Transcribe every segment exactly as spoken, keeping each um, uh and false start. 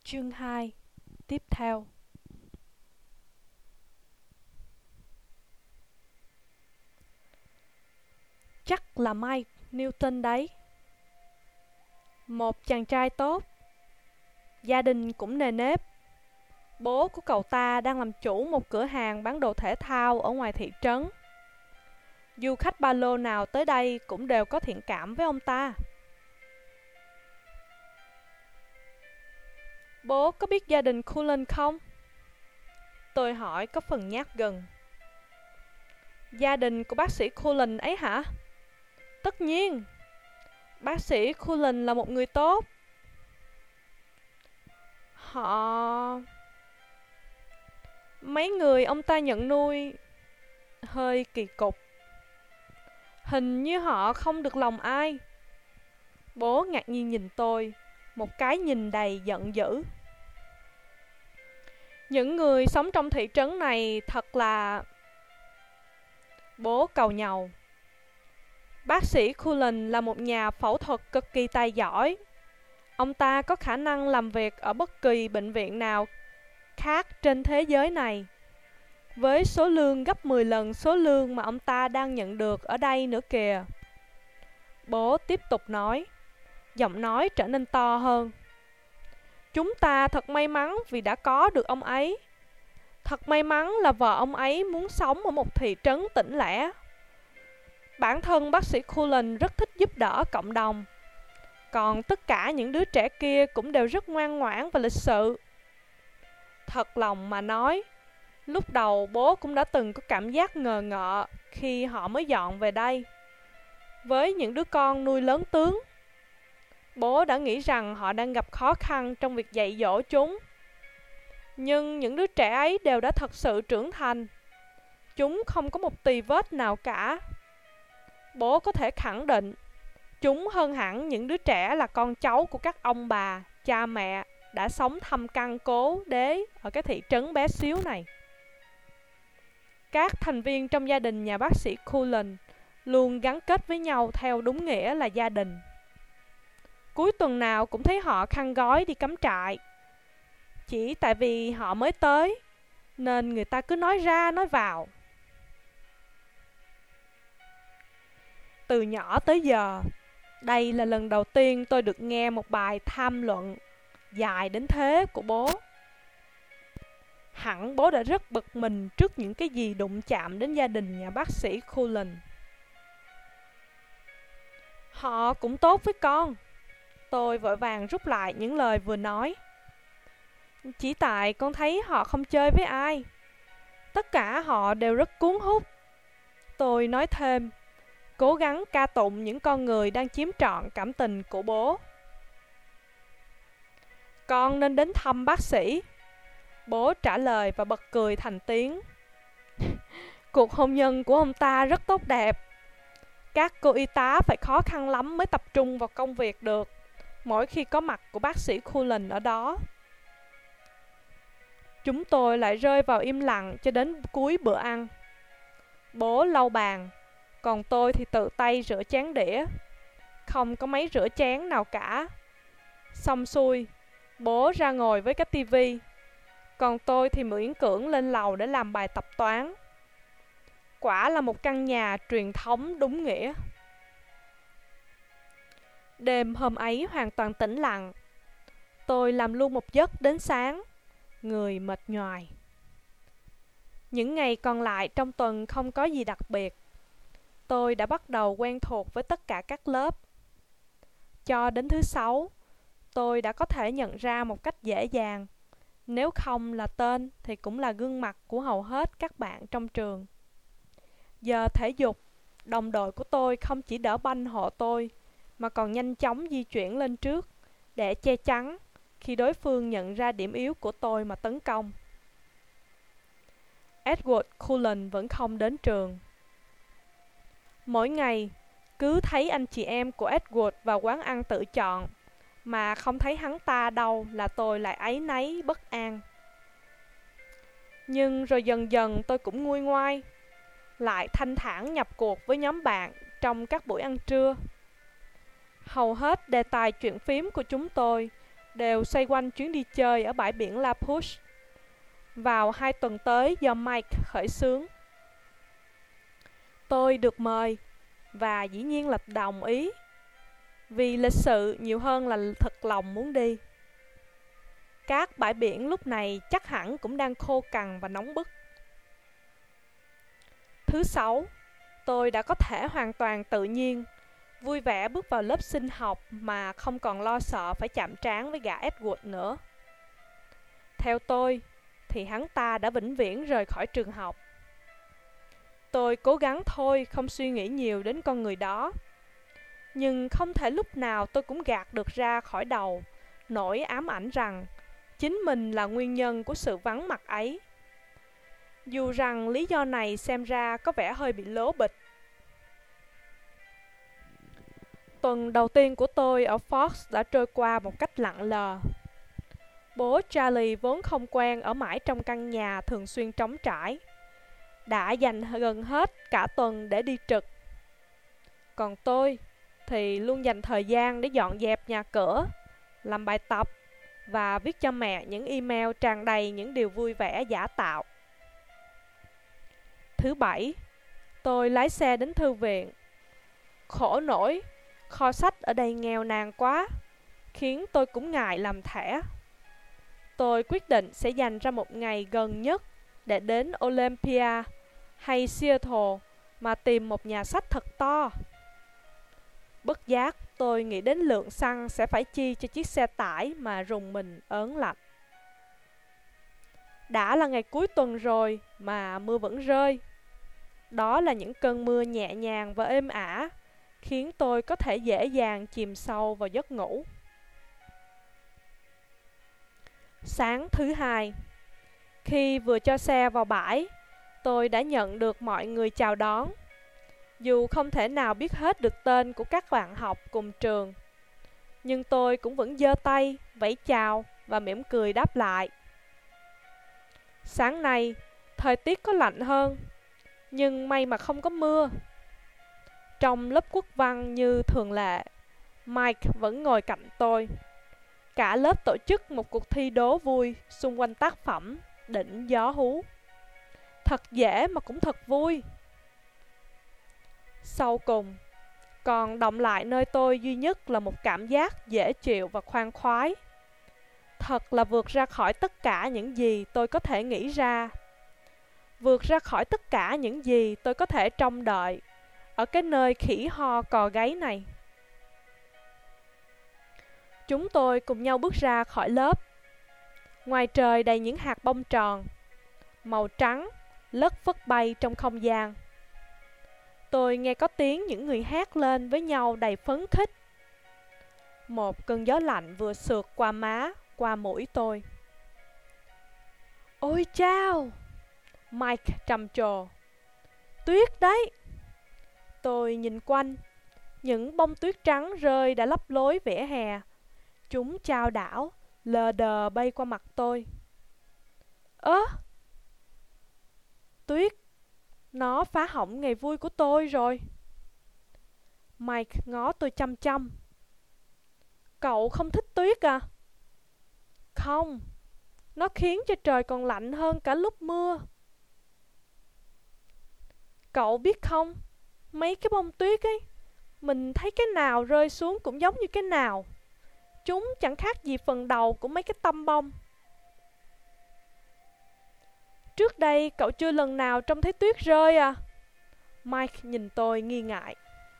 Chương hai. Tiếp theo. Chắc là Mike Newton đấy. Một chàng trai tốt, gia đình cũng nề nếp. Bố của cậu ta đang làm chủ một cửa hàng bán đồ thể thao ở ngoài thị trấn. Du khách ba lô nào tới đây cũng đều có thiện cảm với ông ta. Bố có biết gia đình Cullen không? Tôi hỏi có phần nhát gừng. Gia đình của bác sĩ Cullen ấy hả? Tất nhiên. Bác sĩ Cullen là một người tốt. Họ... Mấy người ông ta nhận nuôi hơi kỳ cục. Hình như họ không được lòng ai. Bố ngạc nhiên nhìn tôi, một cái nhìn đầy giận dữ. Những người sống trong thị trấn này thật là... Bố càu nhàu. Bác sĩ Cullen là một nhà phẫu thuật cực kỳ tài giỏi. Ông ta có khả năng làm việc ở bất kỳ bệnh viện nào khác trên thế giới này, với số lương gấp mười lần số lương mà ông ta đang nhận được ở đây nữa kìa. Bố tiếp tục nói, giọng nói trở nên to hơn. Chúng ta thật may mắn vì đã có được ông ấy. Thật may mắn là vợ ông ấy muốn sống ở một thị trấn tĩnh lẻ. Bản thân bác sĩ Cullen rất thích giúp đỡ cộng đồng. Còn tất cả những đứa trẻ kia cũng đều rất ngoan ngoãn và lịch sự. Thật lòng mà nói, lúc đầu bố cũng đã từng có cảm giác ngờ ngợ khi họ mới dọn về đây. Với những đứa con nuôi lớn tướng, bố đã nghĩ rằng họ đang gặp khó khăn trong việc dạy dỗ chúng. Nhưng những đứa trẻ ấy đều đã thật sự trưởng thành. Chúng không có một tì vết nào cả. Bố có thể khẳng định, chúng hơn hẳn những đứa trẻ là con cháu của các ông bà, cha mẹ đã sống thâm căn cố đế ở cái thị trấn bé xíu này. Các thành viên trong gia đình nhà bác sĩ Cullen luôn gắn kết với nhau theo đúng nghĩa là gia đình. Cuối tuần nào cũng thấy họ khăn gói đi cắm trại. Chỉ tại vì họ mới tới, nên người ta cứ nói ra nói vào. Từ nhỏ tới giờ, đây là lần đầu tiên tôi được nghe một bài tham luận dài đến thế của bố. Hẳn bố đã rất bực mình trước những cái gì đụng chạm đến gia đình nhà bác sĩ Cullen. Họ cũng tốt với con. Tôi vội vàng rút lại những lời vừa nói. Chỉ tại con thấy họ không chơi với ai. Tất cả họ đều rất cuốn hút. Tôi nói thêm, cố gắng ca tụng những con người đang chiếm trọn cảm tình của bố. Con nên đến thăm bác sĩ. Bố trả lời và bật cười thành tiếng. Cuộc hôn nhân của ông ta rất tốt đẹp. Các cô y tá phải khó khăn lắm mới tập trung vào công việc được mỗi khi có mặt của bác sĩ Cullen ở đó. Chúng tôi lại rơi vào im lặng cho đến cuối bữa ăn. Bố lau bàn, còn tôi thì tự tay rửa chén đĩa. Không có máy rửa chén nào cả. Xong xuôi, bố ra ngồi với cái tivi, còn tôi thì miễn cưỡng lên lầu để làm bài tập toán. Quả là một căn nhà truyền thống đúng nghĩa. Đêm hôm ấy hoàn toàn tĩnh lặng. Tôi làm luôn một giấc đến sáng, người mệt nhoài. Những ngày còn lại trong tuần không có gì đặc biệt. Tôi đã bắt đầu quen thuộc với tất cả các lớp. Cho đến thứ sáu, tôi đã có thể nhận ra một cách dễ dàng, nếu không là tên thì cũng là gương mặt của hầu hết các bạn trong trường. Giờ thể dục, đồng đội của tôi không chỉ đỡ banh hộ tôi, mà còn nhanh chóng di chuyển lên trước để che chắn khi đối phương nhận ra điểm yếu của tôi mà tấn công. Edward Cullen vẫn không đến trường. Mỗi ngày, cứ thấy anh chị em của Edward vào quán ăn tự chọn, mà không thấy hắn ta đâu là tôi lại áy náy bất an. Nhưng rồi dần dần tôi cũng nguôi ngoai, lại thanh thản nhập cuộc với nhóm bạn trong các buổi ăn trưa. Hầu hết đề tài chuyện phím của chúng tôi đều xoay quanh chuyến đi chơi ở bãi biển La Push vào hai tuần tới do Mike khởi xướng. Tôi được mời và dĩ nhiên là đồng ý, vì lịch sự nhiều hơn là thật lòng muốn đi. Các bãi biển lúc này chắc hẳn cũng đang khô cằn và nóng bức. Thứ sáu, tôi đã có thể hoàn toàn tự nhiên, vui vẻ bước vào lớp sinh học mà không còn lo sợ phải chạm trán với gã Edward nữa. Theo tôi, thì hắn ta đã vĩnh viễn rời khỏi trường học. Tôi cố gắng thôi, không suy nghĩ nhiều đến con người đó. Nhưng không thể lúc nào tôi cũng gạt được ra khỏi đầu nỗi ám ảnh rằng chính mình là nguyên nhân của sự vắng mặt ấy. Dù rằng lý do này xem ra có vẻ hơi bị lố bịch. Tuần đầu tiên của tôi ở Fox đã trôi qua một cách lặng lờ. Bố Charlie vốn không quen ở mãi trong căn nhà thường xuyên trống trải, đã dành gần hết cả tuần để đi trực. Còn tôi thì luôn dành thời gian để dọn dẹp nhà cửa, làm bài tập và viết cho mẹ những email tràn đầy những điều vui vẻ giả tạo. Thứ bảy, tôi lái xe đến thư viện. Khổ nổi, kho sách ở đây nghèo nàn quá, khiến tôi cũng ngại làm thẻ. Tôi quyết định sẽ dành ra một ngày gần nhất để đến Olympia hay Seattle mà tìm một nhà sách thật to. Bất giác tôi nghĩ đến lượng xăng sẽ phải chi cho chiếc xe tải mà rùng mình ớn lạnh. Đã là ngày cuối tuần rồi mà mưa vẫn rơi. Đó là những cơn mưa nhẹ nhàng và êm ả, khiến tôi có thể dễ dàng chìm sâu vào giấc ngủ. Sáng thứ hai, khi vừa cho xe vào bãi, tôi đã nhận được mọi người chào đón. Dù không thể nào biết hết được tên của các bạn học cùng trường, nhưng tôi cũng vẫn giơ tay, vẫy chào và mỉm cười đáp lại. Sáng nay, thời tiết có lạnh hơn, nhưng may mà không có mưa. Trong lớp quốc văn như thường lệ, Mike vẫn ngồi cạnh tôi. Cả lớp tổ chức một cuộc thi đố vui xung quanh tác phẩm Đỉnh Gió Hú. Thật dễ mà cũng thật vui. Sau cùng, còn đọng lại nơi tôi duy nhất là một cảm giác dễ chịu và khoan khoái. Thật là vượt ra khỏi tất cả những gì tôi có thể nghĩ ra. Vượt ra khỏi tất cả những gì tôi có thể trông đợi ở cái nơi khỉ ho cò gáy này. Chúng tôi cùng nhau bước ra khỏi lớp. Ngoài trời đầy những hạt bông tròn, màu trắng, lất phất bay trong không gian. Tôi nghe có tiếng những người hét lên với nhau đầy phấn khích. Một cơn gió lạnh vừa sượt qua má, qua mũi tôi. Ôi chao! Mike trầm trồ. Tuyết đấy! Tôi nhìn quanh. Những bông tuyết trắng rơi đã lấp lối vỉa hè. Chúng chao đảo, lờ đờ bay qua mặt tôi. Ơ! Tuyết! Nó phá hỏng ngày vui của tôi rồi. Mike ngó tôi chăm chăm. Cậu không thích tuyết à? Không, nó khiến cho trời còn lạnh hơn cả lúc mưa. Cậu biết không, mấy cái bông tuyết ấy, mình thấy cái nào rơi xuống cũng giống như cái nào. Chúng chẳng khác gì phần đầu của mấy cái tăm bông. Trước đây cậu chưa lần nào trông thấy tuyết rơi à? Mike nhìn tôi nghi ngại.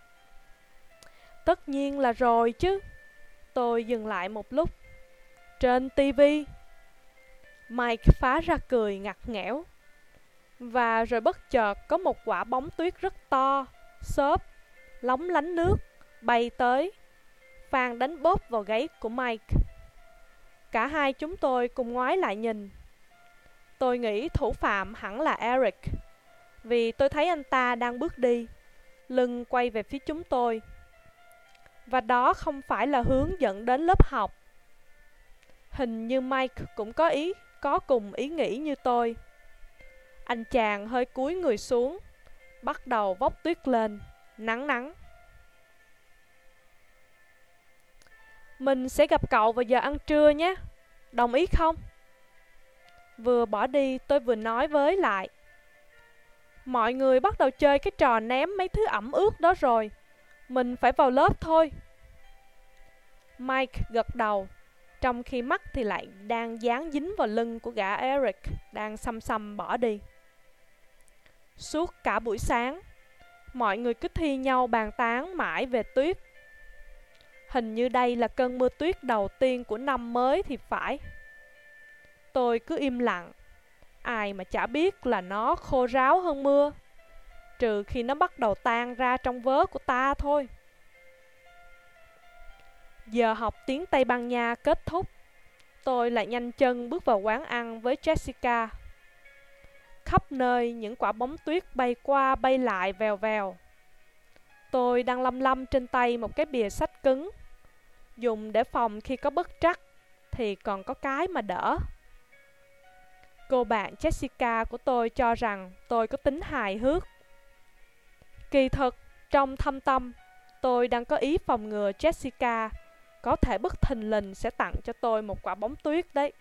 Tất nhiên là rồi chứ. Tôi dừng lại một lúc. Trên tivi. Mike phá ra cười ngặt nghẽo. Và rồi bất chợt có một quả bóng tuyết rất to, xốp, lóng lánh nước, bay tới. Phan đánh bóp vào gáy của Mike. Cả hai chúng tôi cùng ngoái lại nhìn. Tôi nghĩ thủ phạm hẳn là Eric, vì tôi thấy anh ta đang bước đi, lưng quay về phía chúng tôi. Và đó không phải là hướng dẫn đến lớp học. Hình như Mike cũng có ý, có cùng ý nghĩ như tôi. Anh chàng hơi cúi người xuống, bắt đầu vốc tuyết lên, nắng nắng. Mình sẽ gặp cậu vào giờ ăn trưa nhé. Đồng ý không? Vừa bỏ đi tôi vừa nói với lại. Mọi người bắt đầu chơi cái trò ném mấy thứ ẩm ướt đó rồi. Mình phải vào lớp thôi. Mike gật đầu, trong khi mắt thì lại đang dán dính vào lưng của gã Eric đang xăm xăm bỏ đi. Suốt cả buổi sáng, mọi người cứ thi nhau bàn tán mãi về tuyết. Hình như đây là cơn mưa tuyết đầu tiên của năm mới thì phải. Tôi cứ im lặng. Ai mà chả biết là nó khô ráo hơn mưa, trừ khi nó bắt đầu tan ra trong vớ của ta thôi. Giờ học tiếng Tây Ban Nha kết thúc, tôi lại nhanh chân bước vào quán ăn với Jessica. Khắp nơi những quả bóng tuyết bay qua bay lại vèo vèo. Tôi đang lăm lăm trên tay một cái bìa sách cứng, dùng để phòng khi có bất trắc thì còn có cái mà đỡ. Cô bạn Jessica của tôi cho rằng tôi có tính hài hước. Kỳ thực, trong thâm tâm, tôi đang có ý phòng ngừa Jessica có thể bất thình lình sẽ tặng cho tôi một quả bóng tuyết đấy.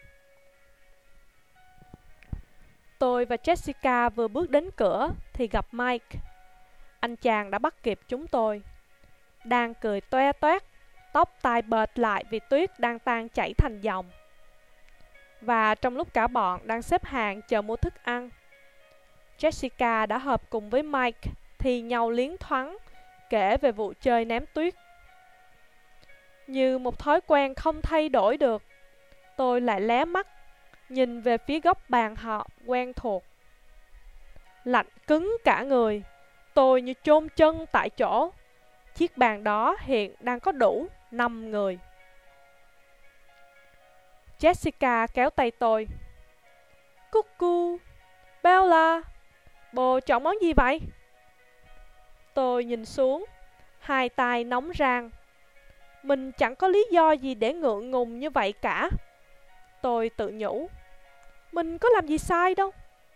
Tôi và Jessica vừa bước đến cửa thì gặp Mike. Anh chàng đã bắt kịp chúng tôi. Đang cười toe toét, tóc tai bệt lại vì tuyết đang tan chảy thành dòng. Và trong lúc cả bọn đang xếp hàng chờ mua thức ăn, Jessica đã hợp cùng với Mike thì nhau liến thoáng kể về vụ chơi ném tuyết. Như một thói quen không thay đổi được, tôi lại lé mắt nhìn về phía góc bàn họ quen thuộc. Lạnh cứng cả người, tôi như chôn chân tại chỗ. Chiếc bàn đó hiện đang có đủ năm người. Jessica kéo tay tôi. Cuckoo, Bella, bồ chọn món gì vậy? Tôi nhìn xuống, hai tay nóng rang. Mình chẳng có lý do gì để ngượng ngùng như vậy cả. Tôi tự nhủ, mình có làm gì sai đâu.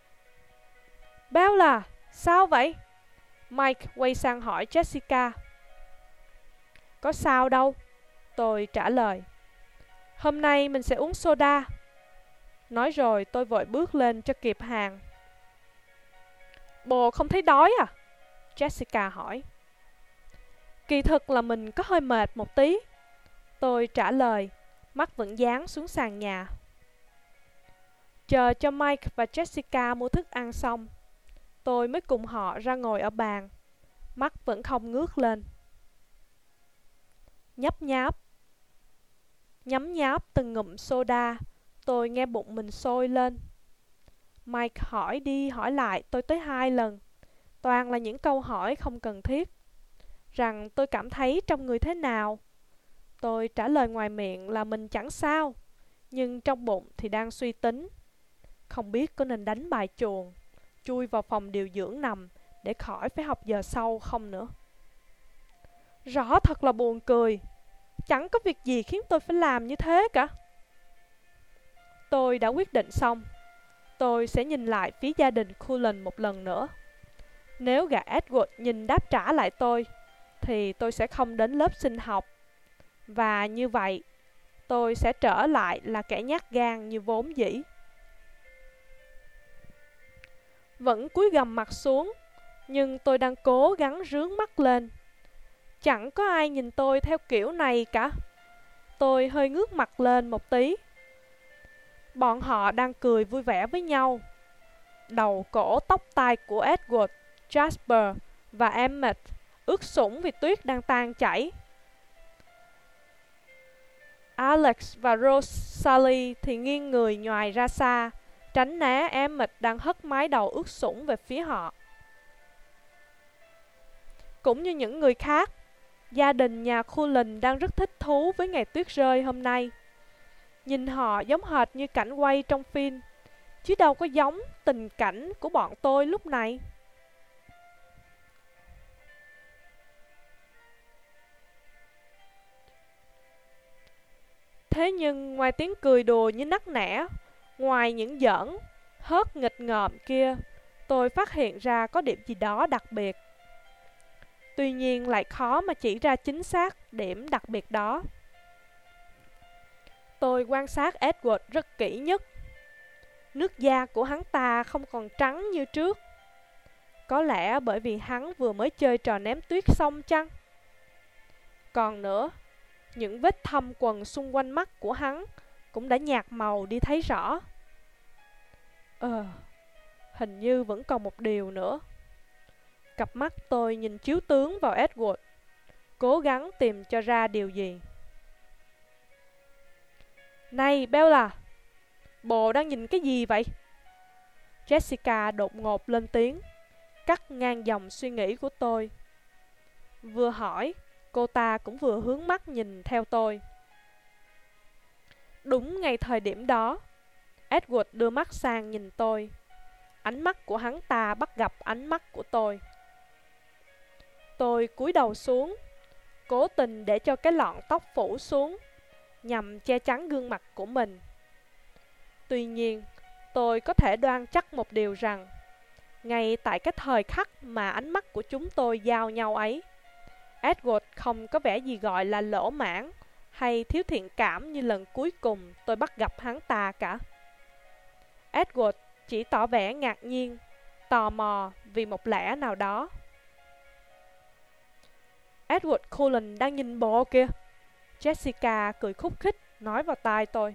Bella, sao vậy? Mike quay sang hỏi Jessica. Có sao đâu, tôi trả lời. Hôm nay mình sẽ uống soda. Nói rồi tôi vội bước lên cho kịp hàng. Bồ không thấy đói à? Jessica hỏi. Kỳ thực là mình có hơi mệt một tí, tôi trả lời, mắt vẫn dán xuống sàn nhà. Chờ cho Mike và Jessica mua thức ăn xong, tôi mới cùng họ ra ngồi ở bàn, mắt vẫn không ngước lên. Nhấp nháp, nhấm nháp từng ngụm soda, tôi nghe bụng mình sôi lên. Mike hỏi đi hỏi lại tôi tới hai lần, toàn là những câu hỏi không cần thiết. Rằng tôi cảm thấy trong người thế nào. Tôi trả lời ngoài miệng là mình chẳng sao, nhưng trong bụng thì đang suy tính. Không biết có nên đánh bài chuồng, chui vào phòng điều dưỡng nằm để khỏi phải học giờ sau không nữa. Rõ thật là buồn cười. Chẳng có việc gì khiến tôi phải làm như thế cả. Tôi đã quyết định xong. Tôi sẽ nhìn lại phía gia đình Cullen một lần nữa. Nếu gã Edward nhìn đáp trả lại tôi, thì tôi sẽ không đến lớp sinh học. Và như vậy, tôi sẽ trở lại là kẻ nhát gan như vốn dĩ. Vẫn cúi gằm mặt xuống, nhưng tôi đang cố gắng rướn mắt lên. Chẳng có ai nhìn tôi theo kiểu này cả. Tôi hơi ngước mặt lên một tí. Bọn họ đang cười vui vẻ với nhau. Đầu cổ tóc tai của Edward, Jasper và Emmett ướt sũng vì tuyết đang tan chảy. Alex và Rosalie thì nghiêng người nhoài ra xa, tránh né Emmett đang hất mái đầu ướt sũng về phía họ. Cũng như những người khác, gia đình nhà Cullen đang rất thích thú với ngày tuyết rơi hôm nay. Nhìn họ giống hệt như cảnh quay trong phim, chứ đâu có giống tình cảnh của bọn tôi lúc này. Thế nhưng ngoài tiếng cười đùa như nắc nẻ, ngoài những giỡn, hớt nghịch ngợm kia, tôi phát hiện ra có điểm gì đó đặc biệt. Tuy nhiên lại khó mà chỉ ra chính xác điểm đặc biệt đó. Tôi quan sát Edward rất kỹ nhất. Nước da của hắn ta không còn trắng như trước. Có lẽ bởi vì hắn vừa mới chơi trò ném tuyết xong chăng? Còn nữa, những vết thâm quần xung quanh mắt của hắn cũng đã nhạt màu đi thấy rõ. Ờ, hình như vẫn còn một điều nữa. Cặp mắt tôi nhìn chiếu tướng vào Edward, cố gắng tìm cho ra điều gì. Này Bella, bồ đang nhìn cái gì vậy? Jessica đột ngột lên tiếng, cắt ngang dòng suy nghĩ của tôi. Vừa hỏi, cô ta cũng vừa hướng mắt nhìn theo tôi. Đúng ngay thời điểm đó, Edward đưa mắt sang nhìn tôi. Ánh mắt của hắn ta bắt gặp ánh mắt của tôi. Tôi cúi đầu xuống, cố tình để cho cái lọn tóc phủ xuống, nhằm che chắn gương mặt của mình. Tuy nhiên, tôi có thể đoan chắc một điều rằng, ngay tại cái thời khắc mà ánh mắt của chúng tôi giao nhau ấy, Edward không có vẻ gì gọi là lỗ mãng hay thiếu thiện cảm như lần cuối cùng tôi bắt gặp hắn ta cả. Edward chỉ tỏ vẻ ngạc nhiên, tò mò vì một lẽ nào đó. Edward Cullen đang nhìn bộ kìa. Jessica cười khúc khích nói vào tai tôi.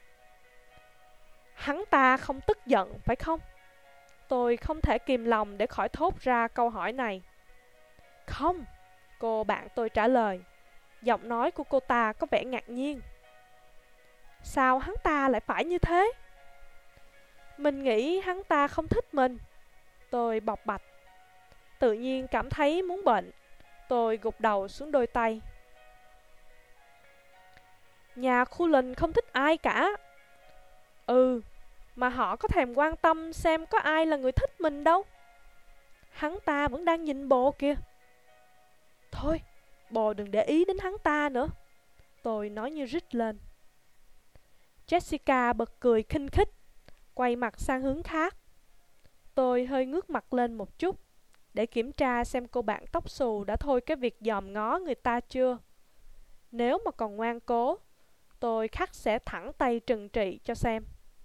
Hắn ta không tức giận phải không? Tôi không thể kìm lòng để khỏi thốt ra câu hỏi này. Không, cô bạn tôi trả lời. Giọng nói của cô ta có vẻ ngạc nhiên. Sao hắn ta lại phải như thế? Mình nghĩ hắn ta không thích mình. Tôi bộc bạch. Tự nhiên cảm thấy muốn bệnh. Tôi gục đầu xuống đôi tay. Nhà Cullen không thích ai cả. Ừ, mà họ có thèm quan tâm xem có ai là người thích mình đâu. Hắn ta vẫn đang nhìn bồ kìa. Thôi, bồ đừng để ý đến hắn ta nữa. Tôi nói như rít lên. Jessica bật cười khinh khích, quay mặt sang hướng khác. Tôi hơi ngước mặt lên một chút, để kiểm tra xem cô bạn tóc xù đã thôi cái việc dòm ngó người ta chưa. Nếu mà còn ngoan cố, tôi khắc sẽ thẳng tay trừng trị cho xem.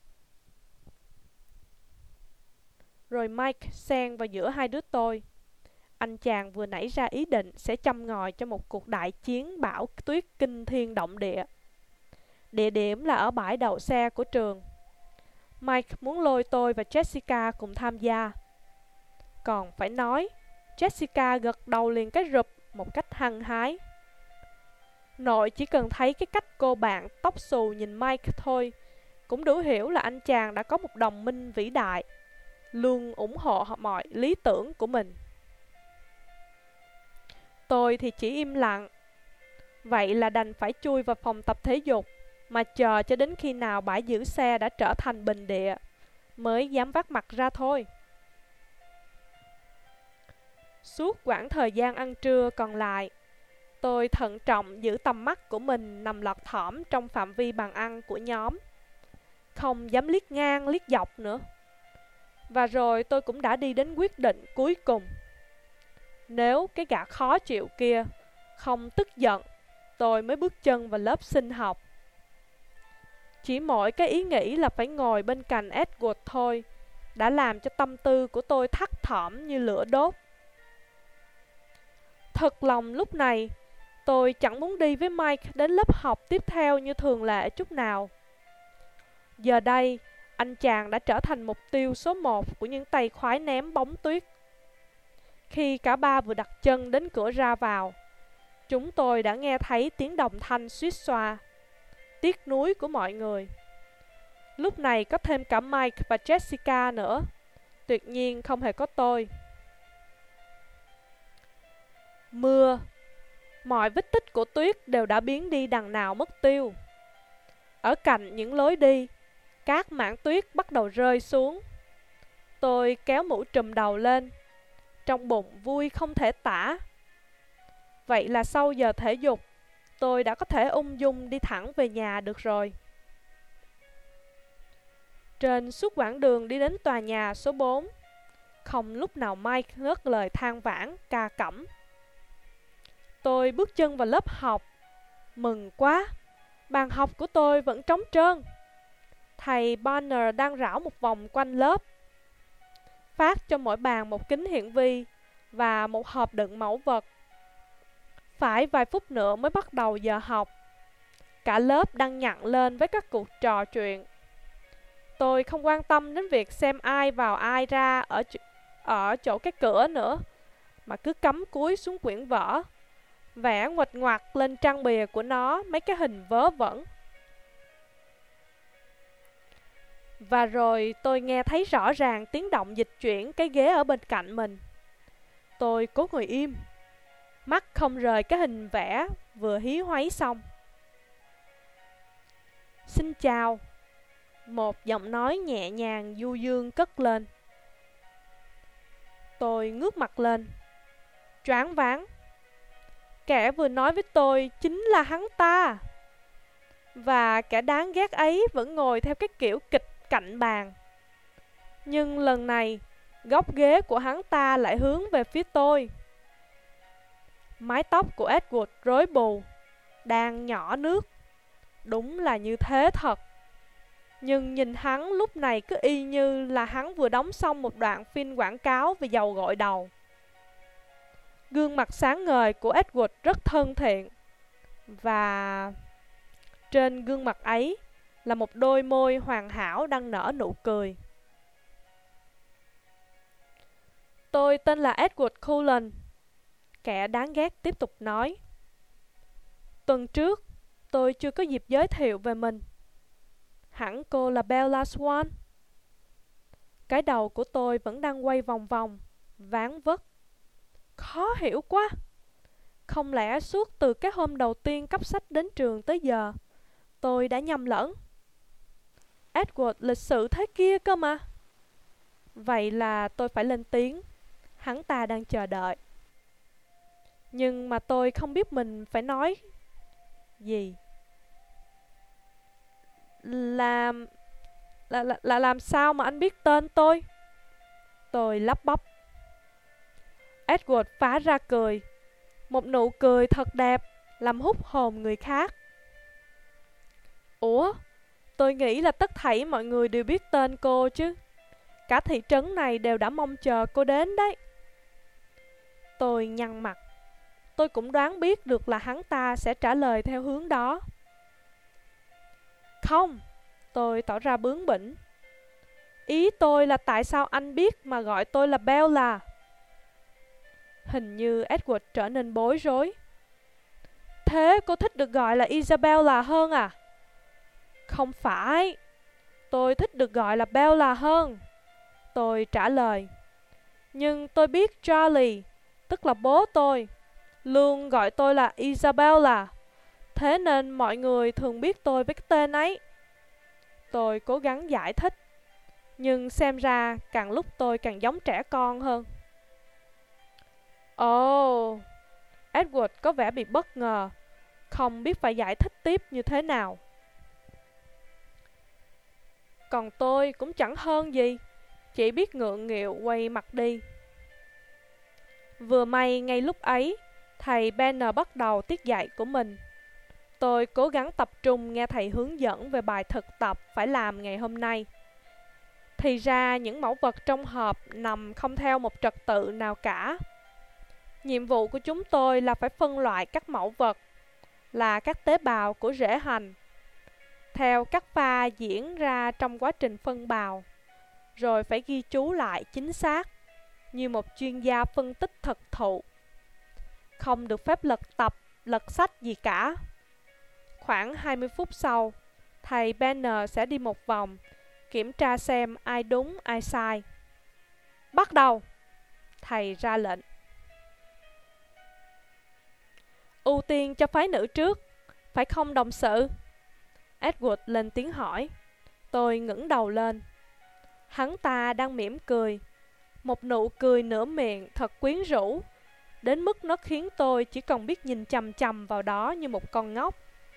Rồi Mike xen vào giữa hai đứa tôi. Anh chàng vừa nảy ra ý định sẽ châm ngòi cho một cuộc đại chiến bão tuyết kinh thiên động địa. Địa điểm là ở bãi đậu xe của trường. Mike muốn lôi tôi và Jessica cùng tham gia. Còn phải nói, Jessica gật đầu liền cái rụp một cách hăng hái. Nội chỉ cần thấy cái cách cô bạn tóc xù nhìn Mike thôi, cũng đủ hiểu là anh chàng đã có một đồng minh vĩ đại, luôn ủng hộ mọi lý tưởng của mình. Tôi thì chỉ im lặng. Vậy là đành phải chui vào phòng tập thể dục, mà chờ cho đến khi nào bãi giữ xe đã trở thành bình địa, mới dám vác mặt ra thôi. Suốt quãng thời gian ăn trưa còn lại, tôi thận trọng giữ tầm mắt của mình nằm lọt thỏm trong phạm vi bàn ăn của nhóm. Không dám liếc ngang liếc dọc nữa. Và rồi tôi cũng đã đi đến quyết định cuối cùng. Nếu cái gã khó chịu kia không tức giận, tôi mới bước chân vào lớp sinh học. Chỉ mỗi cái ý nghĩ là phải ngồi bên cạnh Edward thôi đã làm cho tâm tư của tôi thắt thỏm như lửa đốt. Thật lòng lúc này, tôi chẳng muốn đi với Mike đến lớp học tiếp theo như thường lệ chút nào. Giờ đây, anh chàng đã trở thành mục tiêu số một của những tay khoái ném bóng tuyết. Khi cả ba vừa đặt chân đến cửa ra vào, chúng tôi đã nghe thấy tiếng đồng thanh suýt xoa, tiếc nuối của mọi người. Lúc này có thêm cả Mike và Jessica nữa, tuyệt nhiên không hề có tôi. Mưa, mọi vết tích của tuyết đều đã biến đi đằng nào mất tiêu. Ở cạnh những lối đi, các mảng tuyết bắt đầu rơi xuống. Tôi kéo mũ trùm đầu lên, trong bụng vui không thể tả. Vậy là sau giờ thể dục, tôi đã có thể ung dung đi thẳng về nhà được rồi. Trên suốt quãng đường đi đến tòa nhà số bốn, không lúc nào Mike ngớt lời than vãn ca cẩm. Tôi bước chân vào lớp học, mừng quá, Bàn học của tôi vẫn trống trơn. Thầy Bonner đang rảo một vòng quanh lớp, phát cho mỗi bàn một kính hiển vi và một hộp đựng mẫu vật. Phải vài phút nữa mới bắt đầu giờ học. Cả lớp đang nhặng lên với các cuộc trò chuyện. Tôi không quan tâm đến việc xem ai vào ai ra ở, ở chỗ cái cửa nữa, mà cứ cắm cúi xuống quyển vở, vẽ nguệch ngoạc lên trang bìa của nó mấy cái hình vớ vẩn. Và rồi tôi nghe thấy rõ ràng tiếng động dịch chuyển cái ghế ở bên cạnh mình. Tôi cố ngồi im, mắt không rời cái hình vẽ vừa hí hoáy xong. Xin chào. Một giọng nói nhẹ nhàng du dương cất lên. Tôi ngước mặt lên, choáng váng. Kẻ vừa nói với tôi chính là hắn ta. Và kẻ đáng ghét ấy vẫn ngồi theo cái kiểu kịch cạnh bàn. Nhưng lần này, góc ghế của hắn ta lại hướng về phía tôi. Mái tóc của Edward rối bù, đang nhỏ nước. Đúng là như thế thật. Nhưng nhìn hắn lúc này cứ y như là hắn vừa đóng xong một đoạn phim quảng cáo về dầu gội đầu. Gương mặt sáng ngời của Edward rất thân thiện. Và trên gương mặt ấy là một đôi môi hoàn hảo đang nở nụ cười. Tôi tên là Edward Cullen. Kẻ đáng ghét tiếp tục nói. Tuần trước, tôi chưa có dịp giới thiệu về mình. Hẳn cô là Bella Swan. Cái đầu của tôi vẫn đang quay vòng vòng, ván vất. Khó hiểu quá. Không lẽ suốt từ cái hôm đầu tiên cấp sách đến trường tới giờ, tôi đã nhầm lẫn. Edward lịch sự thế kia cơ mà. Vậy là tôi phải lên tiếng. Hắn ta đang chờ đợi. Nhưng mà tôi không biết mình phải nói gì. Làm... Là, là, là làm sao mà anh biết tên tôi? Tôi lắp bắp. Edward phá ra cười. Một nụ cười thật đẹp, làm hút hồn người khác. Ủa? Tôi nghĩ là tất thảy mọi người đều biết tên cô chứ. Cả thị trấn này đều đã mong chờ cô đến đấy. Tôi nhăn mặt. Tôi cũng đoán biết được là hắn ta sẽ trả lời theo hướng đó. Không, tôi tỏ ra bướng bỉnh. Ý tôi là tại sao anh biết mà gọi tôi là Bella? Hình như Edward trở nên bối rối. Thế cô thích được gọi là Isabella hơn à? Không phải. Tôi thích được gọi là Bella hơn. Tôi trả lời. Nhưng tôi biết Charlie, tức là bố tôi, luôn gọi tôi là Isabella. Thế nên mọi người thường biết tôi với cái tên ấy. Tôi cố gắng giải thích. Nhưng xem ra càng lúc tôi càng giống trẻ con hơn. Ồ, oh, Edward có vẻ bị bất ngờ, không biết phải giải thích tiếp như thế nào. Còn tôi cũng chẳng hơn gì, chỉ biết ngượng nghịu quay mặt đi. Vừa may ngay lúc ấy, thầy Benner bắt đầu tiết dạy của mình. Tôi cố gắng tập trung nghe thầy hướng dẫn về bài thực tập phải làm ngày hôm nay. Thì ra những mẫu vật trong hộp nằm không theo một trật tự nào cả. Nhiệm vụ của chúng tôi là phải phân loại các mẫu vật, là các tế bào của rễ hành, theo các pha diễn ra trong quá trình phân bào, rồi phải ghi chú lại chính xác, như một chuyên gia phân tích thực thụ. Không được phép lật tập, lật sách gì cả. Khoảng hai mươi phút sau, thầy Benner sẽ đi một vòng, kiểm tra xem ai đúng ai sai. Bắt đầu! Thầy ra lệnh. Ưu tiên cho phái nữ trước, phải không đồng sự? Edward lên tiếng hỏi. Tôi ngẩng đầu lên. Hắn ta đang mỉm cười, một nụ cười nửa miệng thật quyến rũ, đến mức nó khiến tôi chỉ còn biết nhìn chằm chằm vào đó như một con ngốc.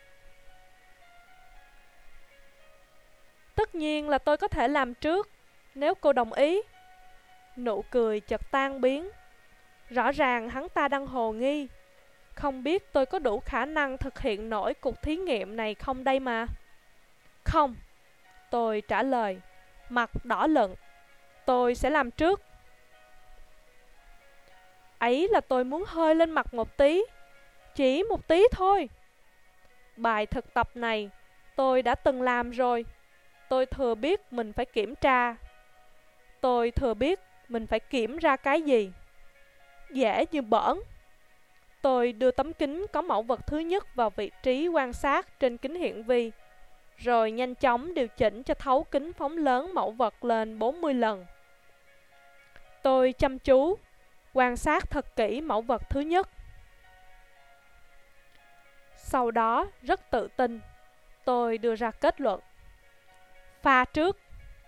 Tất nhiên là tôi có thể làm trước, nếu cô đồng ý. Nụ cười chợt tan biến. Rõ ràng hắn ta đang hồ nghi. Không biết tôi có đủ khả năng thực hiện nổi cuộc thí nghiệm này không đây mà. Không, tôi trả lời, mặt đỏ lựng. Tôi sẽ làm trước. Ấy là tôi muốn hơi lên mặt một tí, chỉ một tí thôi. Bài thực tập này tôi đã từng làm rồi. Tôi thừa biết mình phải kiểm tra. Tôi thừa biết mình phải kiểm ra cái gì. Dễ như bỡn. Tôi đưa tấm kính có mẫu vật thứ nhất vào vị trí quan sát trên kính hiển vi, rồi nhanh chóng điều chỉnh cho thấu kính phóng lớn mẫu vật lên bốn mươi lần. Tôi chăm chú, quan sát thật kỹ mẫu vật thứ nhất. Sau đó, rất tự tin, tôi đưa ra kết luận. Pha trước.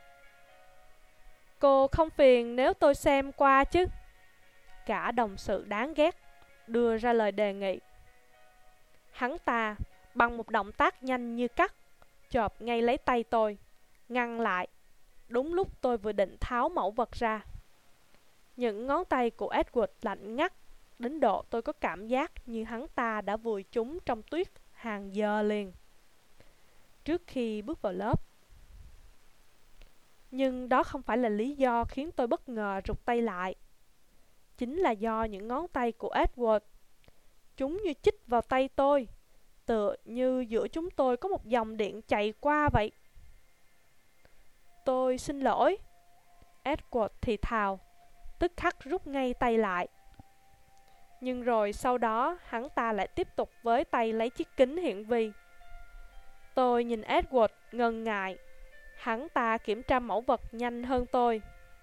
Cô không phiền nếu tôi xem qua chứ? Cả đồng sự đáng ghét đưa ra lời đề nghị. Hắn ta, bằng một động tác nhanh như cắt, chộp ngay lấy tay tôi, ngăn lại, đúng lúc tôi vừa định tháo mẫu vật ra. Những ngón tay của Edward lạnh ngắt, đến độ tôi có cảm giác như hắn ta đã vùi chúng trong tuyết hàng giờ liền, trước khi bước vào lớp. Nhưng đó không phải là lý do khiến tôi bất ngờ rụt tay lại. Chính là do những ngón tay của Edward. Chúng như chích vào tay tôi, tựa như giữa chúng tôi có một dòng điện chạy qua vậy. Tôi xin lỗi, Edward thì thào, tức khắc rút ngay tay lại. Nhưng rồi sau đó hắn ta lại tiếp tục với tay lấy chiếc kính hiển vi. Tôi nhìn Edward ngần ngại. Hắn ta kiểm tra mẫu vật nhanh hơn tôi.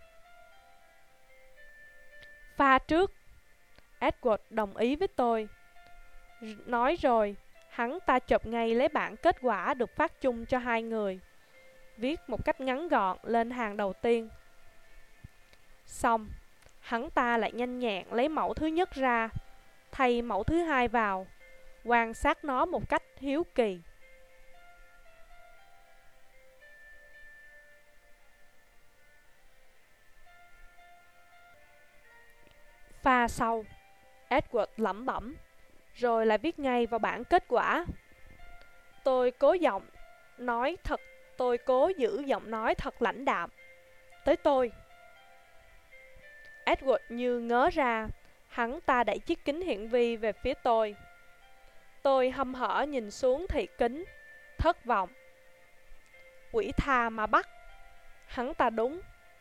Pha trước. Edward đồng ý với tôi. Nói rồi, hắn ta chụp ngay lấy bản kết quả được phát chung cho hai người, viết một cách ngắn gọn lên hàng đầu tiên. Xong, hắn ta lại nhanh nhẹn lấy mẫu thứ nhất ra, thay mẫu thứ hai vào, quan sát nó một cách hiếu kỳ. Pha sau, Edward lẩm bẩm, rồi lại viết ngay vào bảng kết quả. Tôi cố giọng nói thật, tôi cố giữ giọng nói thật lãnh đạm. Tới tôi. Edward như ngớ ra, hắn ta đẩy chiếc kính hiển vi về phía tôi. Tôi hăm hở nhìn xuống thị kính, thất vọng. Quỷ tha mà bắt. Hắn ta đúng.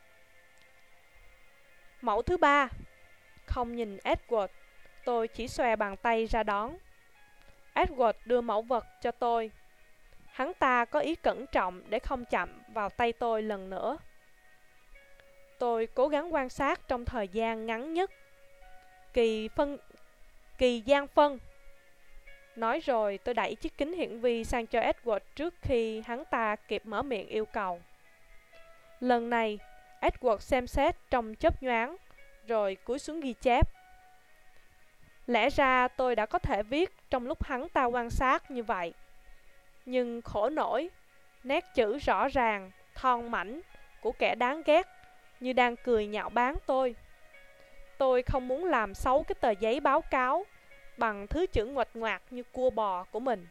Mẫu thứ ba. Không nhìn Edward, tôi chỉ xòe bàn tay ra đón. Edward đưa mẫu vật cho tôi. Hắn ta có ý cẩn trọng để không chạm vào tay tôi lần nữa. Tôi cố gắng quan sát trong thời gian ngắn nhất. Kỳ phân... Kỳ gian phân. Nói rồi tôi đẩy chiếc kính hiển vi sang cho Edward trước khi hắn ta kịp mở miệng yêu cầu. Lần này, Edward xem xét trong chớp nhoáng, rồi cúi xuống ghi chép. Lẽ ra tôi đã có thể viết trong lúc hắn ta quan sát như vậy. Nhưng khổ nổi, nét chữ rõ ràng, thon mảnh của kẻ đáng ghét như đang cười nhạo báng tôi. Tôi không muốn làm xấu cái tờ giấy báo cáo bằng thứ chữ nguệch ngoạc như cua bò của mình.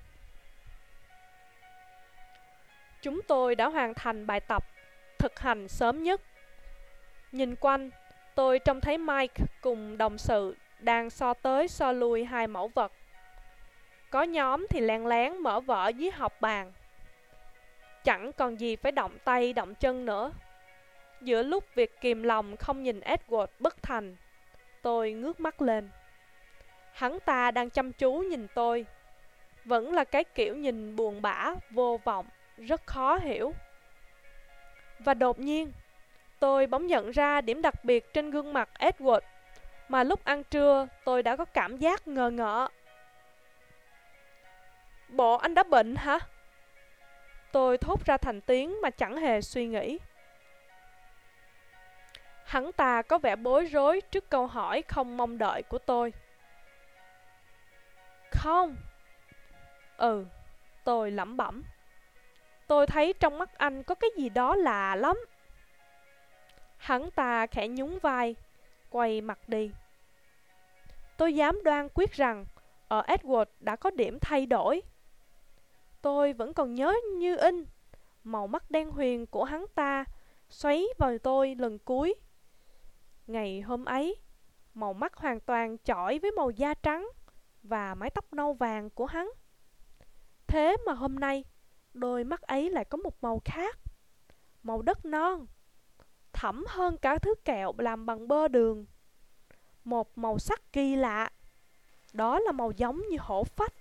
Chúng tôi đã hoàn thành bài tập thực hành sớm nhất. Nhìn quanh, tôi trông thấy Mike cùng đồng sự đang so tới so lui hai mẫu vật. Có nhóm thì len lén mở vở dưới học bàn. Chẳng còn gì phải động tay động chân nữa. Giữa lúc việc kìm lòng không nhìn Edward bất thành, tôi ngước mắt lên. Hắn ta đang chăm chú nhìn tôi. Vẫn là cái kiểu nhìn buồn bã, vô vọng, rất khó hiểu. Và đột nhiên, tôi bỗng nhận ra điểm đặc biệt trên gương mặt Edward mà lúc ăn trưa tôi đã có cảm giác ngờ ngợ. Bộ anh đã bệnh hả? Tôi thốt ra thành tiếng mà chẳng hề suy nghĩ. Hắn ta có vẻ bối rối trước câu hỏi không mong đợi của tôi. Không. Ừ, tôi lẩm bẩm. Tôi thấy trong mắt anh có cái gì đó lạ lắm. Hắn ta khẽ nhún vai, quay mặt đi. Tôi dám đoan quyết rằng ở Edward đã có điểm thay đổi. Tôi vẫn còn nhớ như in màu mắt đen huyền của hắn ta xoáy vào tôi lần cuối. Ngày hôm ấy, màu mắt hoàn toàn chọi với màu da trắng và mái tóc nâu vàng của hắn. Thế mà hôm nay, đôi mắt ấy lại có một màu khác, màu đất non, thẫm hơn cả thứ kẹo làm bằng bơ đường. Một màu sắc kỳ lạ, đó là màu giống như hổ phách.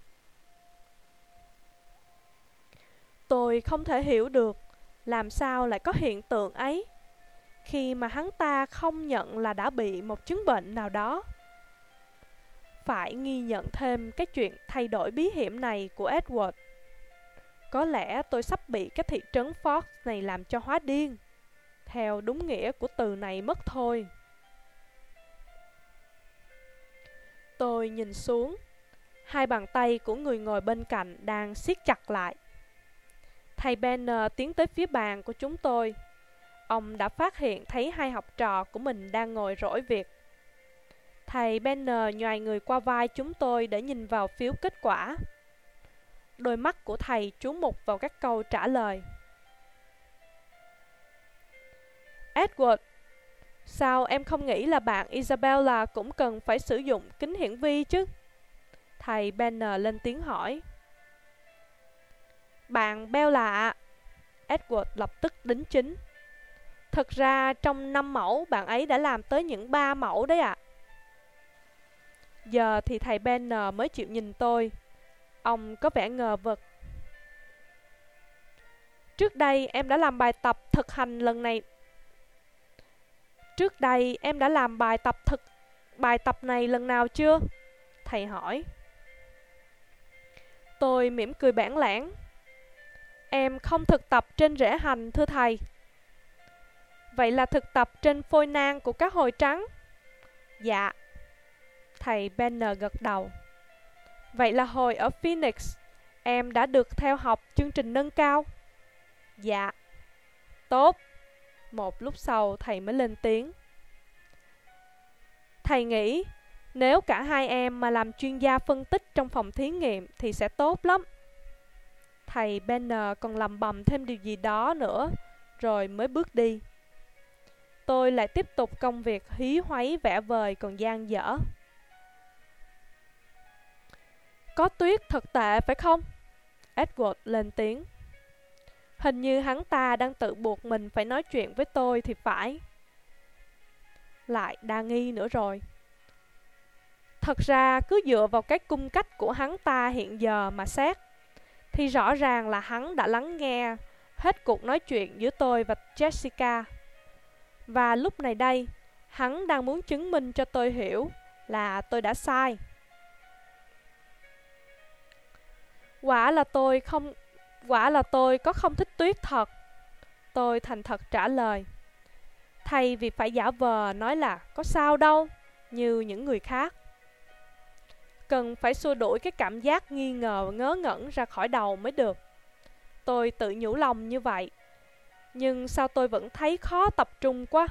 Tôi không thể hiểu được làm sao lại có hiện tượng ấy, khi mà hắn ta không nhận là đã bị một chứng bệnh nào đó. Phải ghi nhận thêm cái chuyện thay đổi bí hiểm này của Edward. Có lẽ tôi sắp bị cái thị trấn Fox này làm cho hóa điên, theo đúng nghĩa của từ này mất thôi. Tôi nhìn xuống, hai bàn tay của người ngồi bên cạnh đang siết chặt lại. Thầy Benner tiến tới phía bàn của chúng tôi. Ông đã phát hiện thấy hai học trò của mình đang ngồi rỗi việc. Thầy Benner nhoài người qua vai chúng tôi để nhìn vào phiếu kết quả. Đôi mắt của thầy chú mục vào các câu trả lời. Edward, sao em không nghĩ là bạn Isabella cũng cần phải sử dụng kính hiển vi chứ? Thầy Benner lên tiếng hỏi. Bạn Bella ạ. Edward lập tức đính chính. Thật ra trong năm mẫu bạn ấy đã làm tới những ba mẫu đấy ạ. Giờ thì thầy Benner mới chịu nhìn tôi. Ông có vẻ ngờ vực. Trước đây em đã làm bài tập thực hành lần này. Trước đây em đã làm bài tập thực bài tập này lần nào chưa? Thầy hỏi. Tôi mỉm cười bản lãng. Em không thực tập trên rễ hành thưa thầy. Vậy là thực tập trên phôi nang của các hồi trắng? Dạ. Thầy Benner gật đầu. Vậy là hồi ở Phoenix, em đã được theo học chương trình nâng cao? Dạ. Tốt. Một lúc sau thầy mới lên tiếng. Thầy nghĩ nếu cả hai em mà làm chuyên gia phân tích trong phòng thí nghiệm thì sẽ tốt lắm. Thầy Benner còn lầm bầm thêm điều gì đó nữa, rồi mới bước đi. Tôi lại tiếp tục công việc hí hoáy vẽ vời còn dang dở. Có tuyết thật tệ phải không? Edward lên tiếng. Hình như hắn ta đang tự buộc mình phải nói chuyện với tôi thì phải. Lại đa nghi nữa rồi. Thật ra cứ dựa vào cái cung cách của hắn ta hiện giờ mà xét, thì rõ ràng là hắn đã lắng nghe hết cuộc nói chuyện giữa tôi và Jessica. Và lúc này đây, hắn đang muốn chứng minh cho tôi hiểu là tôi đã sai. Quả là tôi không Quả là tôi có không thích tuyết thật. Tôi thành thật trả lời, thay vì phải giả vờ nói là có sao đâu như những người khác. Cần phải xua đuổi cái cảm giác nghi ngờ và ngớ ngẩn ra khỏi đầu mới được. Tôi tự nhủ lòng như vậy. Nhưng sao tôi vẫn thấy khó tập trung quá.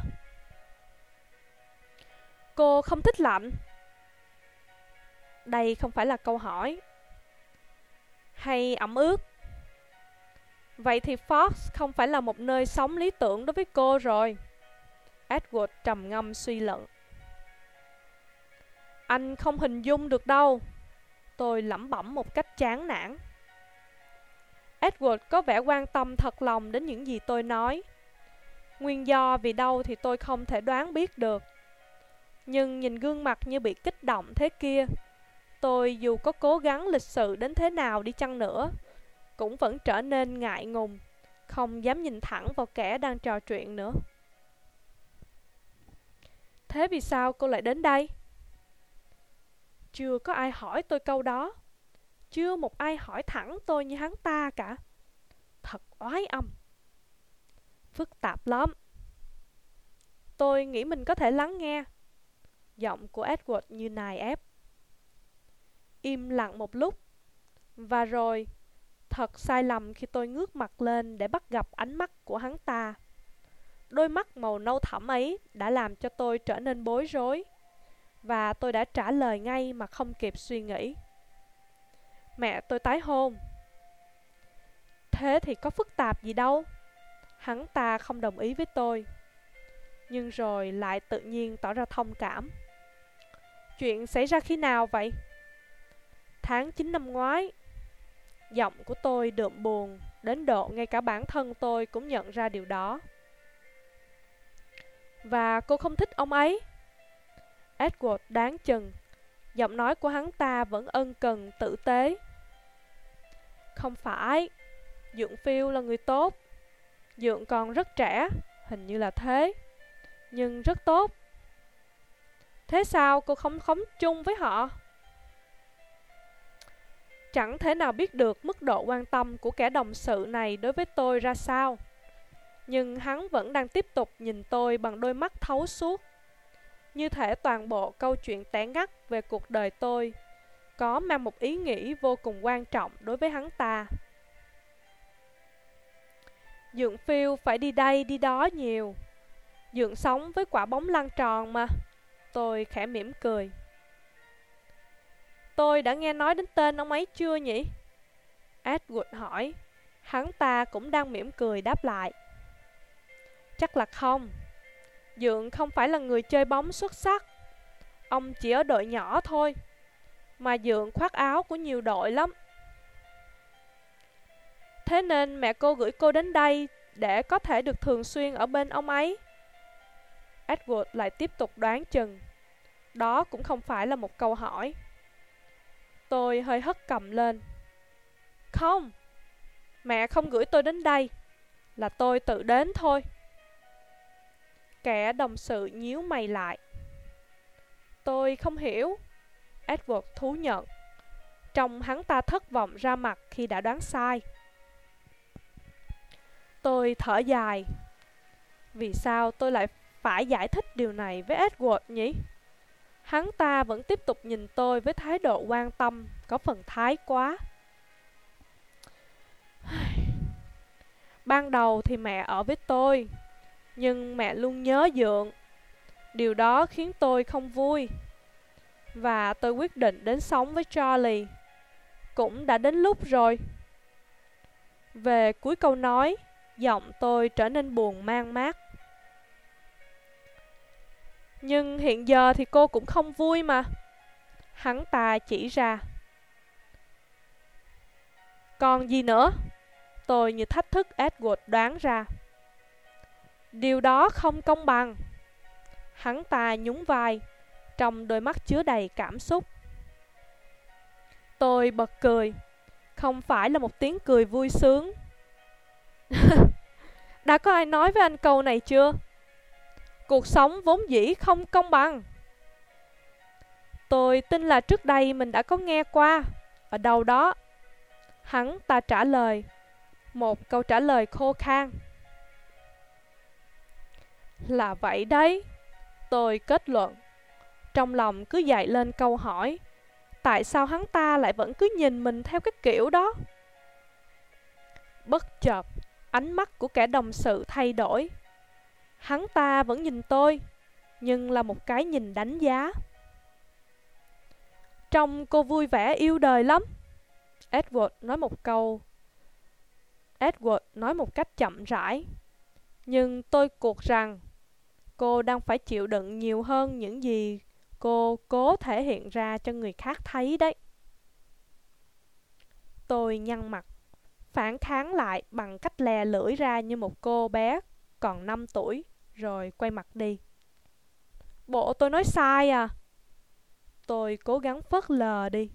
Cô không thích lạnh? Đây không phải là câu hỏi. Hay ẩm ướt? Vậy thì Fox không phải là một nơi sống lý tưởng đối với cô rồi. Edward trầm ngâm suy luận. Anh không hình dung được đâu. Tôi lẩm bẩm một cách chán nản. Edward có vẻ quan tâm thật lòng đến những gì tôi nói. Nguyên do vì đâu thì tôi không thể đoán biết được. Nhưng nhìn gương mặt như bị kích động thế kia, tôi dù có cố gắng lịch sự đến thế nào đi chăng nữa, cũng vẫn trở nên ngại ngùng, không dám nhìn thẳng vào kẻ đang trò chuyện nữa. Thế vì sao cô lại đến đây? Chưa có ai hỏi tôi câu đó. Chưa một ai hỏi thẳng tôi như hắn ta cả. Thật oái âm. Phức tạp lắm. Tôi nghĩ mình có thể lắng nghe. Giọng của Edward như nài ép. Im lặng một lúc. Và rồi, thật sai lầm khi tôi ngước mặt lên để bắt gặp ánh mắt của hắn ta. Đôi mắt màu nâu thẫm ấy đã làm cho tôi trở nên bối rối. Và tôi đã trả lời ngay mà không kịp suy nghĩ. Mẹ tôi tái hôn. Thế thì có phức tạp gì đâu. Hắn ta không đồng ý với tôi, nhưng rồi lại tự nhiên tỏ ra thông cảm. Chuyện xảy ra khi nào vậy? Tháng chín năm ngoái. Giọng của tôi đượm buồn đến độ ngay cả bản thân tôi cũng nhận ra điều đó. Và cô không thích ông ấy? Edward đoán chừng. Giọng nói của hắn ta vẫn ân cần tử tế. Không phải. Dượng Phil là người tốt. Dượng còn rất trẻ, hình như là thế, nhưng rất tốt. Thế sao cô không sống chung với họ? Chẳng thể nào biết được mức độ quan tâm của kẻ đồng sự này đối với tôi ra sao. Nhưng hắn vẫn đang tiếp tục nhìn tôi bằng đôi mắt thấu suốt, như thể toàn bộ câu chuyện tẻ ngắt về cuộc đời tôi có mang một ý nghĩa vô cùng quan trọng đối với hắn ta. Dượng Phil phải đi đây đi đó nhiều. Dượng sống với quả bóng lăn tròn mà. Tôi khẽ mỉm cười. Tôi đã nghe nói đến tên ông ấy chưa nhỉ? Edward hỏi. Hắn ta cũng đang mỉm cười đáp lại. Chắc là không. Dượng không phải là người chơi bóng xuất sắc. Ông chỉ ở đội nhỏ thôi. Mà Dượng khoác áo của nhiều đội lắm. Thế nên mẹ cô gửi cô đến đây để có thể được thường xuyên ở bên ông ấy. Edward lại tiếp tục đoán chừng. Đó cũng không phải là một câu hỏi. Tôi hơi hất cằm lên. Không, mẹ không gửi tôi đến đây. Là tôi tự đến thôi. Kẻ đồng sự nhíu mày lại. Tôi không hiểu. Edward thú nhận. Trông hắn ta thất vọng ra mặt khi đã đoán sai. Tôi thở dài. Vì sao tôi lại phải giải thích điều này với Edward nhỉ? Hắn ta vẫn tiếp tục nhìn tôi với thái độ quan tâm, có phần thái quá. Ban đầu thì mẹ ở với tôi, nhưng mẹ luôn nhớ Dượng. Điều đó khiến tôi không vui. Và tôi quyết định đến sống với Charlie. Cũng đã đến lúc rồi. Về cuối câu nói, giọng tôi trở nên buồn man mác. Nhưng hiện giờ thì cô cũng không vui mà. Hắn ta chỉ ra. Còn gì nữa? Tôi như thách thức Edward đoán ra. Điều đó không công bằng. Hắn ta nhún vai, trong đôi mắt chứa đầy cảm xúc. Tôi bật cười. Không phải là một tiếng cười vui sướng. Đã có ai nói với anh câu này chưa? Cuộc sống vốn dĩ không công bằng. Tôi tin là trước đây mình đã có nghe qua. Ở đâu đó. Hắn ta trả lời. Một câu trả lời khô khan. Là vậy đấy. Tôi kết luận. Trong lòng cứ dậy lên câu hỏi. Tại sao hắn ta lại vẫn cứ nhìn mình theo cái kiểu đó? Bất chợt, ánh mắt của kẻ đồng sự thay đổi. Hắn ta vẫn nhìn tôi, nhưng là một cái nhìn đánh giá. Trông cô vui vẻ yêu đời lắm. Edward nói một câu. Edward nói một cách chậm rãi. Nhưng tôi cuộc rằng cô đang phải chịu đựng nhiều hơn những gì cô cố thể hiện ra cho người khác thấy đấy. Tôi nhăn mặt, phản kháng lại bằng cách lè lưỡi ra như một cô bé còn năm tuổi, rồi quay mặt đi. Bộ tôi nói sai à? Tôi cố gắng phớt lờ đi.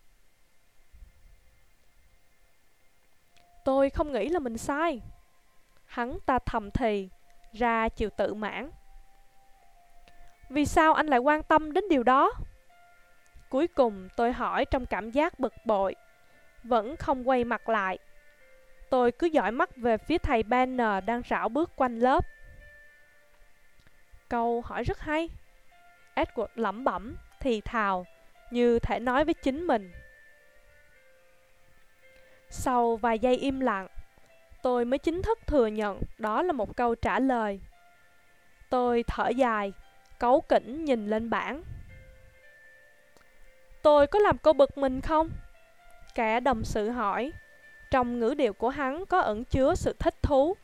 Tôi không nghĩ là mình sai. Hắn ta thầm thì, ra chiều tự mãn. Vì sao anh lại quan tâm đến điều đó? Cuối cùng tôi hỏi trong cảm giác bực bội, vẫn không quay mặt lại. Tôi cứ dõi mắt về phía thầy Banner đang rảo bước quanh lớp. Câu hỏi rất hay. Edward lẩm bẩm, thì thào, như thể nói với chính mình. Sau vài giây im lặng, tôi mới chính thức thừa nhận đó là một câu trả lời. Tôi thở dài, cáu kỉnh nhìn lên bảng. Tôi có làm cô bực mình không? Cả đồng sự hỏi. Trong ngữ điệu của hắn có ẩn chứa sự thích thú.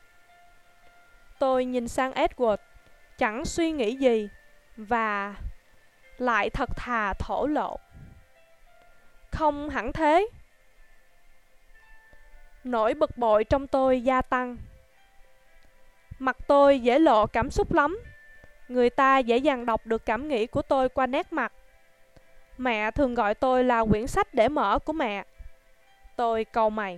Tôi nhìn sang Edward, chẳng suy nghĩ gì, và lại thật thà thổ lộ. Không hẳn thế. Nỗi bực bội trong tôi gia tăng. Mặt tôi dễ lộ cảm xúc lắm. Người ta dễ dàng đọc được cảm nghĩ của tôi qua nét mặt. Mẹ thường gọi tôi là quyển sách để mở của mẹ. Tôi cau mày.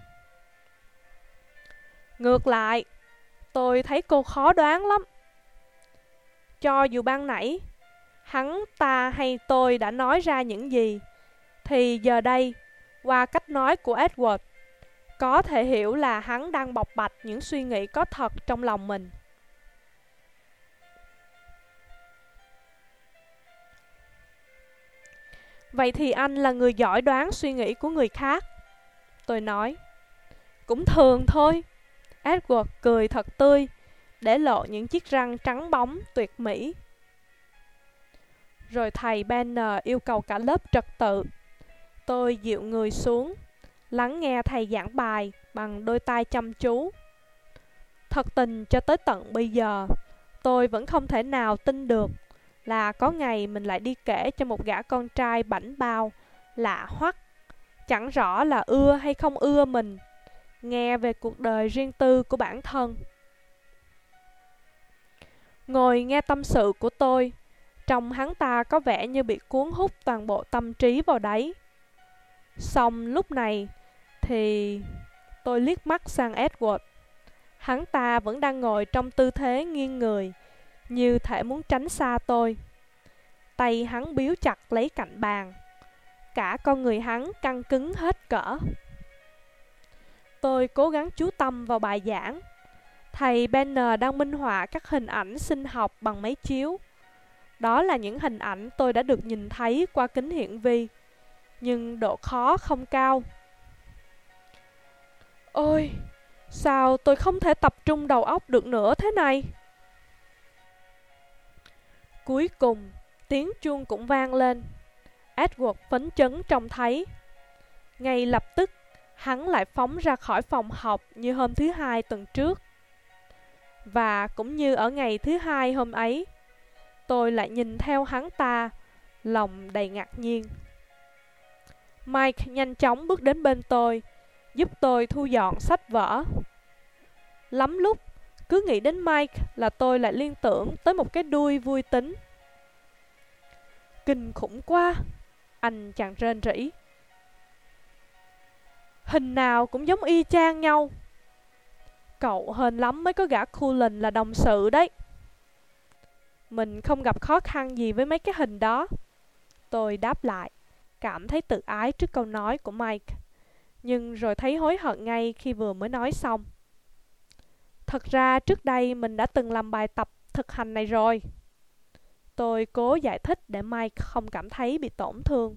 Ngược lại, tôi thấy cô khó đoán lắm. Cho dù ban nãy hắn ta hay tôi đã nói ra những gì, thì giờ đây, qua cách nói của Edward, có thể hiểu là hắn đang bộc bạch những suy nghĩ có thật trong lòng mình. Vậy thì anh là người giỏi đoán suy nghĩ của người khác, tôi nói. Cũng thường thôi. Edward cười thật tươi, để lộ những chiếc răng trắng bóng tuyệt mỹ. Rồi thầy Banner yêu cầu cả lớp trật tự. Tôi dịu người xuống, lắng nghe thầy giảng bài bằng đôi tai chăm chú. Thật tình cho tới tận bây giờ, tôi vẫn không thể nào tin được là có ngày mình lại đi kể cho một gã con trai bảnh bao, lạ hoắc, chẳng rõ là ưa hay không ưa mình, nghe về cuộc đời riêng tư của bản thân. Ngồi nghe tâm sự của tôi, trông hắn ta có vẻ như bị cuốn hút toàn bộ tâm trí vào đấy. Xong lúc này thì tôi liếc mắt sang Edward. Hắn ta vẫn đang ngồi trong tư thế nghiêng người, như thể muốn tránh xa tôi. Tay hắn biếu chặt lấy cạnh bàn. Cả con người hắn căng cứng hết cỡ. Tôi cố gắng chú tâm vào bài giảng. Thầy Banner đang minh họa các hình ảnh sinh học bằng máy chiếu. Đó là những hình ảnh tôi đã được nhìn thấy qua kính hiển vi, nhưng độ khó không cao. Ôi, sao tôi không thể tập trung đầu óc được nữa thế này? Cuối cùng, tiếng chuông cũng vang lên. Edward phấn chấn trông thấy. Ngay lập tức, hắn lại phóng ra khỏi phòng học như hôm thứ hai tuần trước. Và cũng như ở ngày thứ hai hôm ấy, tôi lại nhìn theo hắn ta, lòng đầy ngạc nhiên. Mike nhanh chóng bước đến bên tôi, giúp tôi thu dọn sách vở. Lắm lúc, cứ nghĩ đến Mike là tôi lại liên tưởng tới một cái đuôi vui tính. Kinh khủng quá, anh chàng rên rỉ. Hình nào cũng giống y chang nhau. Cậu hên lắm mới có gã Cullen là đồng sự đấy. Mình không gặp khó khăn gì với mấy cái hình đó, tôi đáp lại, cảm thấy tự ái trước câu nói của Mike, nhưng rồi thấy hối hận ngay khi vừa mới nói xong. Thật ra trước đây mình đã từng làm bài tập thực hành này rồi. Tôi cố giải thích để Mike không cảm thấy bị tổn thương.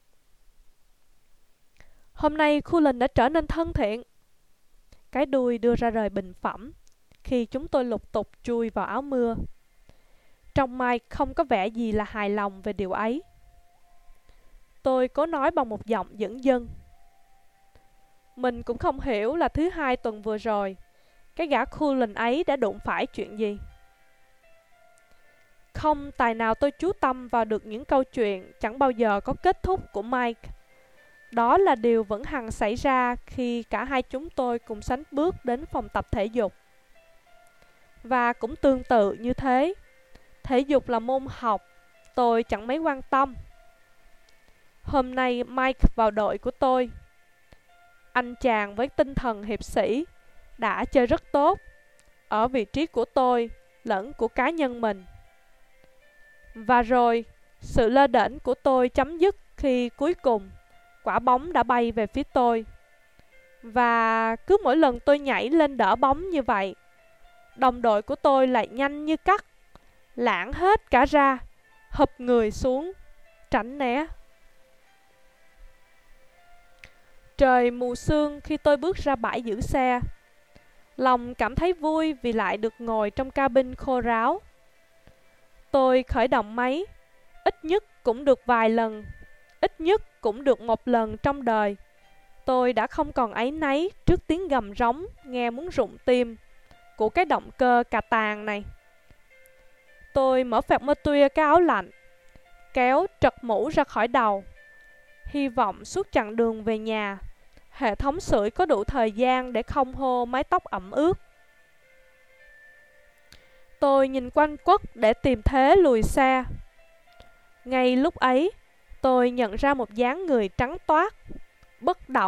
Hôm nay Cullen đã trở nên thân thiện. Cái đuôi đưa ra lời bình phẩm khi chúng tôi lục tục chui vào áo mưa. Trong Mike không có vẻ gì là hài lòng về điều ấy. Tôi cố nói bằng một giọng dửng dưng. Mình cũng không hiểu là thứ hai tuần vừa rồi, cái gã Cullen ấy đã đụng phải chuyện gì. Không tài nào tôi chú tâm vào được những câu chuyện chẳng bao giờ có kết thúc của Mike. Đó là điều vẫn hằng xảy ra khi cả hai chúng tôi cùng sánh bước đến phòng tập thể dục. Và cũng tương tự như thế, thể dục là môn học tôi chẳng mấy quan tâm. Hôm nay Mike vào đội của tôi. Anh chàng với tinh thần hiệp sĩ đã chơi rất tốt ở vị trí của tôi lẫn của cá nhân mình. Và rồi, sự lơ đễnh của tôi chấm dứt khi cuối cùng quả bóng đã bay về phía tôi. Và cứ mỗi lần tôi nhảy lên đỡ bóng như vậy, đồng đội của tôi lại nhanh như cắt, lãng hết cả ra, hụp người xuống, tránh né. Trời mù sương khi tôi bước ra bãi giữ xe. Lòng cảm thấy vui vì lại được ngồi trong cabin khô ráo. Tôi khởi động máy, ít nhất cũng được vài lần, ít ít nhất cũng được một lần trong đời, tôi đã không còn áy náy trước tiếng gầm rống nghe muốn rụng tim của cái động cơ cà tàng này. Tôi mở phạt mơ tuya cái áo lạnh, kéo trật mũ ra khỏi đầu, hy vọng suốt chặng đường về nhà, hệ thống sưởi có đủ thời gian để không hô mái tóc ẩm ướt. Tôi nhìn quanh quất để tìm thế lùi xe. Ngay lúc ấy, tôi nhận ra một dáng người trắng toát, bất động.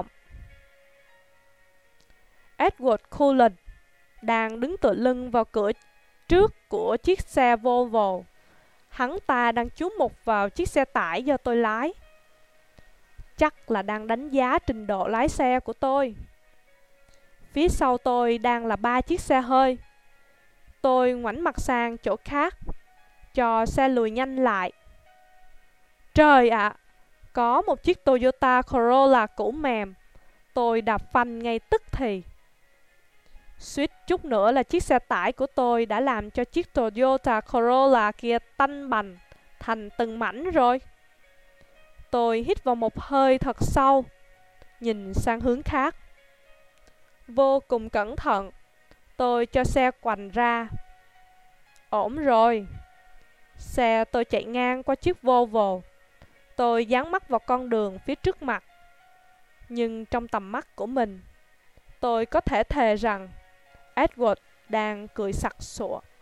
Edward Cullen đang đứng tựa lưng vào cửa trước của chiếc xe Volvo. Hắn ta đang chú mục vào chiếc xe tải do tôi lái. Chắc là đang đánh giá trình độ lái xe của tôi. Phía sau tôi đang là ba chiếc xe hơi. Tôi ngoảnh mặt sang chỗ khác, cho xe lùi nhanh lại. Trời ạ, à, có một chiếc Toyota Corolla cũ mềm. Tôi đạp phanh ngay tức thì. Suýt chút nữa là chiếc xe tải của tôi đã làm cho chiếc Toyota Corolla kia tanh bành thành từng mảnh rồi. Tôi hít vào một hơi thật sâu, nhìn sang hướng khác. Vô cùng cẩn thận, tôi cho xe quành ra. Ổn rồi. Xe tôi chạy ngang qua chiếc Volvo. Tôi dán mắt vào con đường phía trước mặt. Nhưng trong tầm mắt của mình, tôi có thể thề rằng Edward đang cười sặc sụa.